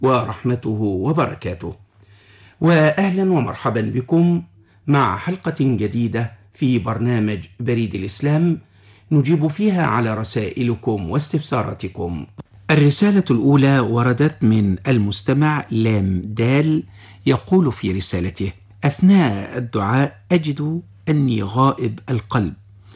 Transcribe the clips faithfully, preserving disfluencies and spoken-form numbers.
ورحمته وبركاته. وأهلا ومرحبا بكم مع حلقة جديدة في برنامج بريد الإسلام نجيب فيها على رسائلكم واستفساراتكم. الرسالة الأولى وردت من المستمع لام دال، يقول في رسالته: أثناء الدعاء أجد أني غائب القلب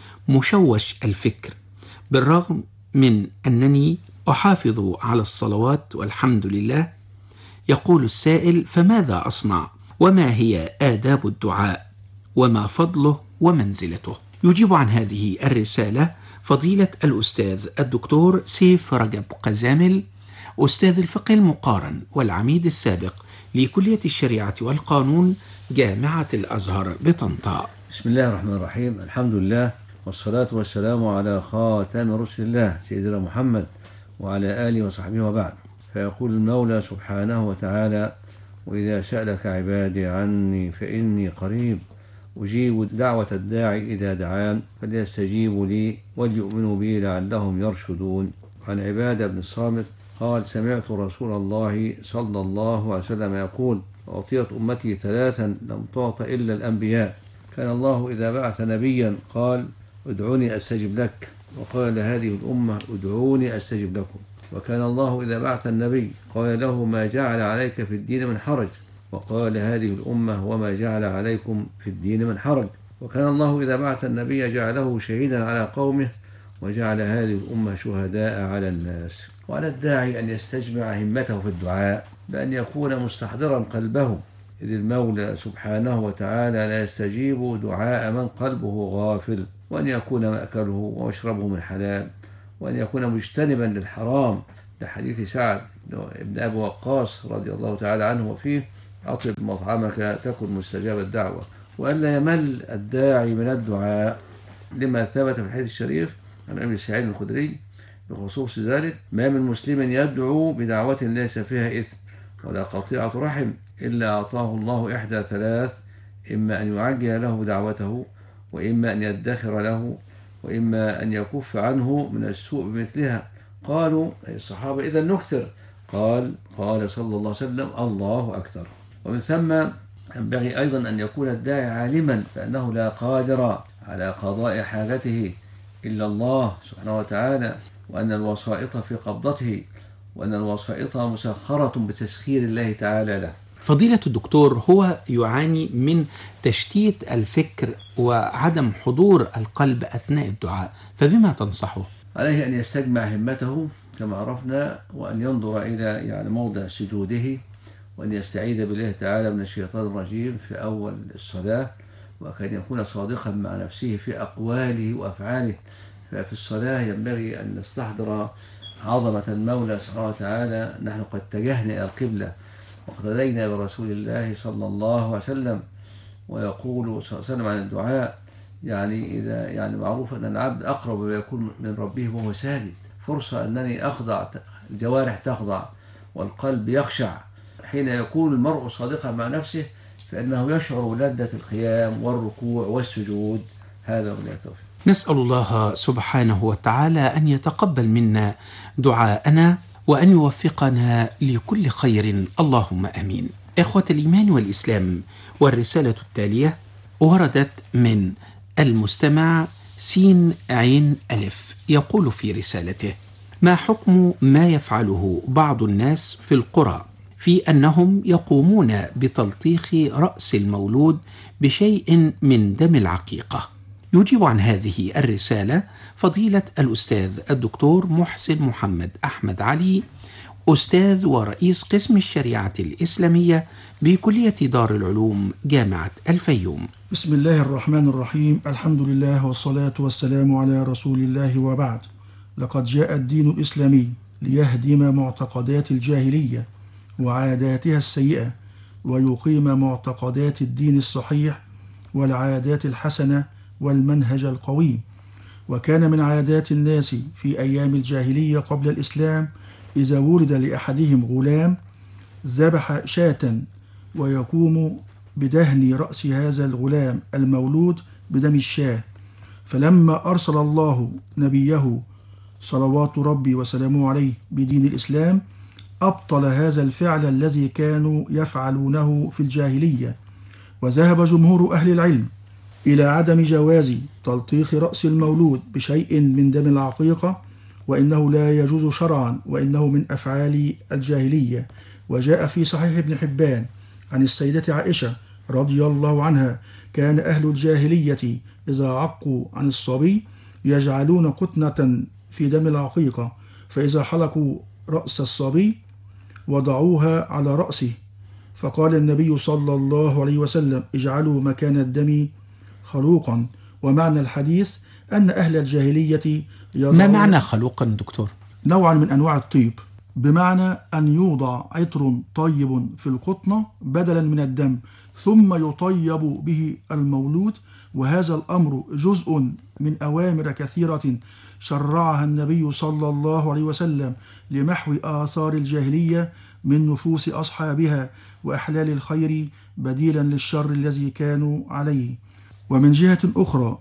مشوش الفكر، بالرغم من أنني أحافظ على الصلوات والحمد لله. يقول السائل: فماذا أصنع؟ وما هي آداب الدعاء؟ وما فضله ومنزلته؟ يجيب عن هذه الرسالة فضيلة الأستاذ الدكتور سيف رجب قزامل، أستاذ الفقه المقارن والعميد السابق لكلية الشريعة والقانون جامعة الأزهر بطنطا. بسم الله الرحمن الرحيم، الحمد لله والصلاة والسلام على خاتم رسل الله سيدنا محمد وعلى آله وصحبه وبعد. فيقول المولى سبحانه وتعالى: وإذا سألك عبادي عني فإني قريب أجيب دعوة الداعي إذا دعان فليستجيبوا لي وليؤمنوا بي لعلهم يرشدون. عن عبادة بن الصامت قال: سمعت رسول الله صلى الله عليه وسلم يقول: أعطيت أمتي ثلاثا لم تعط إلا الأنبياء. كان الله إذا بعث نبيا قال: ادعوني أستجب لك، وقال هذه الأمة: ادعوني أستجب لكم. وكان الله إذا بعث النبي قال له: ما جعل عليك في الدين من حرج، وقال هذه الأمة: وما جعل عليكم في الدين من حرج. وكان الله إذا بعث النبي جعله شهيدا على قومه، وجعل هذه الأمة شهداء على الناس. وعلى الداعي أن يستجمع همته في الدعاء بأن يكون مستحضرا قلبه، إذ المولى سبحانه وتعالى لا يستجيب دعاء من قلبه غافل، وأن يكون مأكله ومشربه من حلال، وأن يكون مجتنبا للحرام، لحديث سعد بن أبي وقاص رضي الله تعالى عنه وفيه: أطب مطعمك تكن مستجاب الدعوة. وألا يمل الداعي من الدعاء، لما ثبت في الحديث الشريف عن أبي سعيد الخدري بخصوص ذلك: ما من مسلم يدعو بدعوة ليس فيها إثم ولا قطيعة رحم إلا أعطاه الله إحدى ثلاث: إما أن يعجل له دعوته، وإما أن يدخر له، وإما أن يكف عنه من السوء بمثلها. قالوا أي الصحابة: إذا نكثر؟ قال قال صلى الله عليه وسلم: الله أكثر. ومن ثم ينبغي أيضا أن يكون الداعي عالما بأنه لا قادر على قضاء حاجته إلا الله سبحانه وتعالى، وأن الوسائط في قبضته، وأن الوسائط مسخرة بتسخير الله تعالى له. فضيلة الدكتور، هو يعاني من تشتيت الفكر وعدم حضور القلب أثناء الدعاء، فبما تنصحه؟ عليه أن يستجمع همته كما عرفنا، وأن ينظر إلى يعني موضع سجوده، وأن يستعيذ بالله تعالى من الشيطان الرجيم في أول الصلاة، وكان يكون صادقا مع نفسه في أقواله وأفعاله. ففي الصلاة ينبغي أن نستحضر عظمة المولى سبحانه وتعالى. نحن قد اتجهنا إلى القبلة واقتدينا برسول الله صلى الله عليه وسلم. ويقول صلى الله عليه وسلم عن الدعاء: يعني إذا يعني معروف أن العبد أقرب ما يكون من ربه وهو ساجد، فرصة أنني أخضع، الجوارح تخضع والقلب يخشع. حين يكون المرء صادقا مع نفسه فإنه يشعر بلذة القيام والركوع والسجود. هذا هو التوفيق. نسأل الله سبحانه وتعالى أن يتقبل منا دعاءنا وأن يوفقنا لكل خير، اللهم آمين. إخوة الإيمان والإسلام، والرسالة التالية وردت من المستمع سين عين ألف، يقول في رسالته: ما حكم ما يفعله بعض الناس في القرى في أنهم يقومون بتلطيخ رأس المولود بشيء من دم العقيقة؟ يجيب عن هذه الرسالة فضيلة الأستاذ الدكتور محسن محمد أحمد علي، أستاذ ورئيس قسم الشريعة الإسلامية بكلية دار العلوم جامعة الفيوم. بسم الله الرحمن الرحيم، الحمد لله والصلاة والسلام على رسول الله، وبعد. لقد جاء الدين الإسلامي ليهدم معتقدات الجاهلية وعاداتها السيئة، ويقيم معتقدات الدين الصحيح والعادات الحسنة والمنهج القويم. وكان من عادات الناس في أيام الجاهلية قبل الإسلام إذا ولد لأحدهم غلام ذبح شاة ويقوم بدهن رأس هذا الغلام المولود بدم الشاة. فلما أرسل الله نبيه صلوات ربي وسلامه عليه بدين الإسلام، أبطل هذا الفعل الذي كانوا يفعلونه في الجاهلية. وذهب جمهور أهل العلم إلى عدم جواز تلطيخ رأس المولود بشيء من دم العقيقة، وإنه لا يجوز شرعا، وإنه من أفعال الجاهلية. وجاء في صحيح ابن حبان عن السيدة عائشة رضي الله عنها: كان أهل الجاهلية إذا عقوا عن الصبي يجعلون قطنة في دم العقيقة، فإذا حلقوا رأس الصبي وضعوها على رأسه، فقال النبي صلى الله عليه وسلم: اجعلوا مكان الدم خلوقا. ومعنى الحديث أن أهل الجاهلية ما معنى خلوقا دكتور؟ نوعا من أنواع الطيب، بمعنى أن يوضع عطر طيب في القطنة بدلا من الدم ثم يطيب به المولود. وهذا الأمر جزء من أوامر كثيرة شرعها النبي صلى الله عليه وسلم لمحو آثار الجاهلية من نفوس أصحابها وإحلال الخير بديلا للشر الذي كانوا عليه. ومن جهة أخرى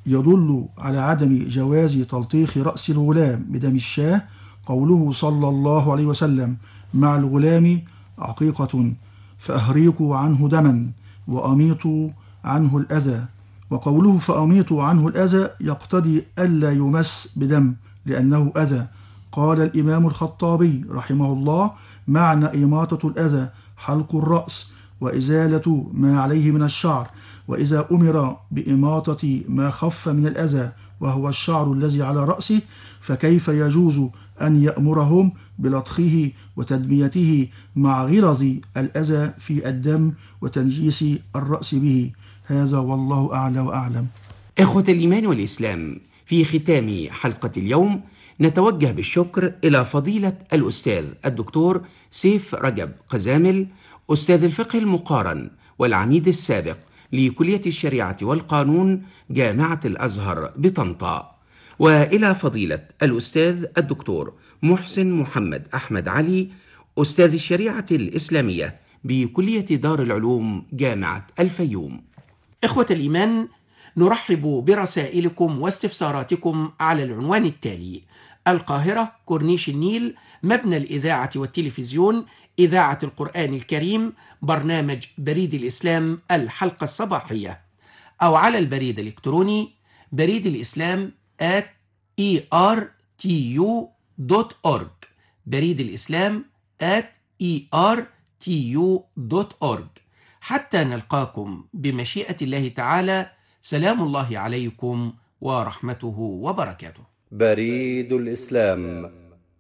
يدل على عدم جواز تلطيخ رأس الغلام بدم الشاه قوله صلى الله عليه وسلم: مع الغلام عقيقة فأهريقوا عنه دما وأميطوا عنه الأذى. وقوله فأميطوا عنه الأذى يقتضي ألا يمس بدم لأنه أذى. قال الإمام الخطابي رحمه الله: معنى إماطة الأذى حلق الرأس وإزالة ما عليه من الشعر. وإذا أمر بإماطة ما خف من الأذى وهو الشعر الذي على رأسه، فكيف يجوز أن يأمرهم بلطخه وتدميته مع غلظ الأذى في الدم وتنجيس الرأس به؟ هذا والله أعلى وأعلم. إخوة الإيمان والإسلام، في ختام حلقة اليوم نتوجه بالشكر إلى فضيلة الأستاذ الدكتور سيف رجب قزامل، أستاذ الفقه المقارن والعميد السابق لكلية الشريعة والقانون جامعة الأزهر بطنطا، وإلى فضيلة الأستاذ الدكتور محسن محمد أحمد علي، أستاذ الشريعة الإسلامية بكلية دار العلوم جامعة الفيوم. إخوة الإيمان، نرحب برسائلكم واستفساراتكم على العنوان التالي: القاهرة، كورنيش النيل، مبنى الإذاعة والتلفزيون، إذاعة القرآن الكريم، برنامج بريد الإسلام الحلقة الصباحية، أو على البريد الإلكتروني بريد الإسلام at e r t u dot org، بريد الإسلام at e r t u dot org. حتى نلقاكم بمشيئة الله تعالى، سلام الله عليكم ورحمته وبركاته. بريد الإسلام.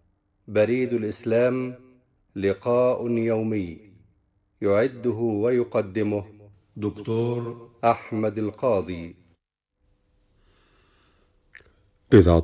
بريد الإسلام لقاء يومي يعده ويقدمه دكتور أحمد القاضي. إذاعة